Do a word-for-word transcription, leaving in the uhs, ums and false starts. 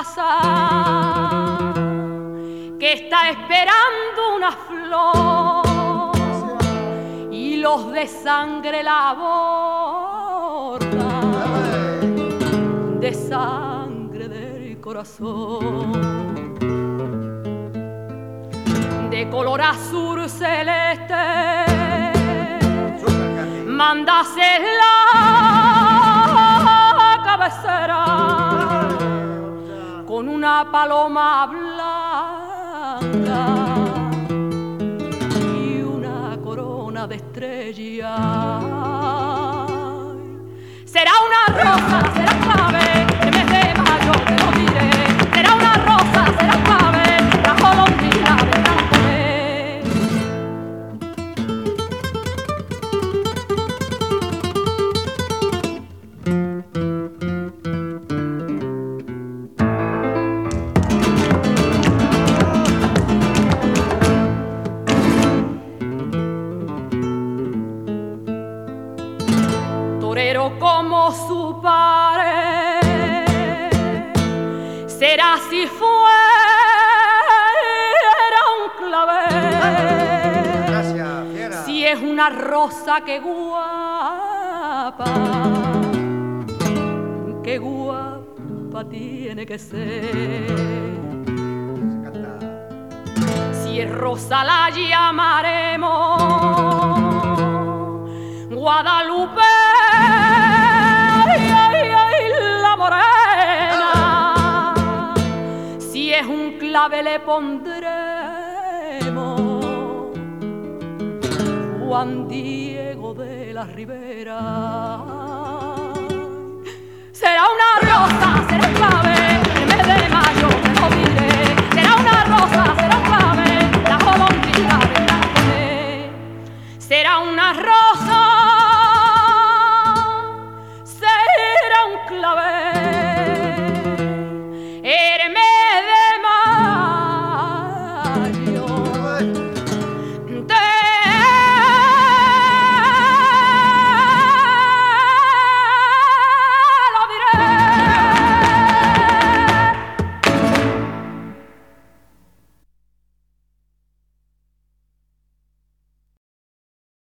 casa que está esperando una flor y los de sangre la bordan de sangre del corazón, de color azul celeste, mandase la cabecera con una paloma blanca y una corona de estrellas. Será una rosa, será clave, el mes de mayo te lo diré. Será una rosa, será clave, la golondrina vendrán con él. Como su padre, será si fuera un clavel. Gracias, fiera. Si es una rosa, qué guapa, qué guapa tiene que ser. Si es rosa la llamaremos Guadalupe. Ay, ay, ay, la morena. Si es un clave le pondremos Juan Diego de la Ribera. Será una rosa, será clave, el mes de mayo te lo diré. Será una rosa, será clave, la golondrina vendrán con él. Será una rosa, será un clave.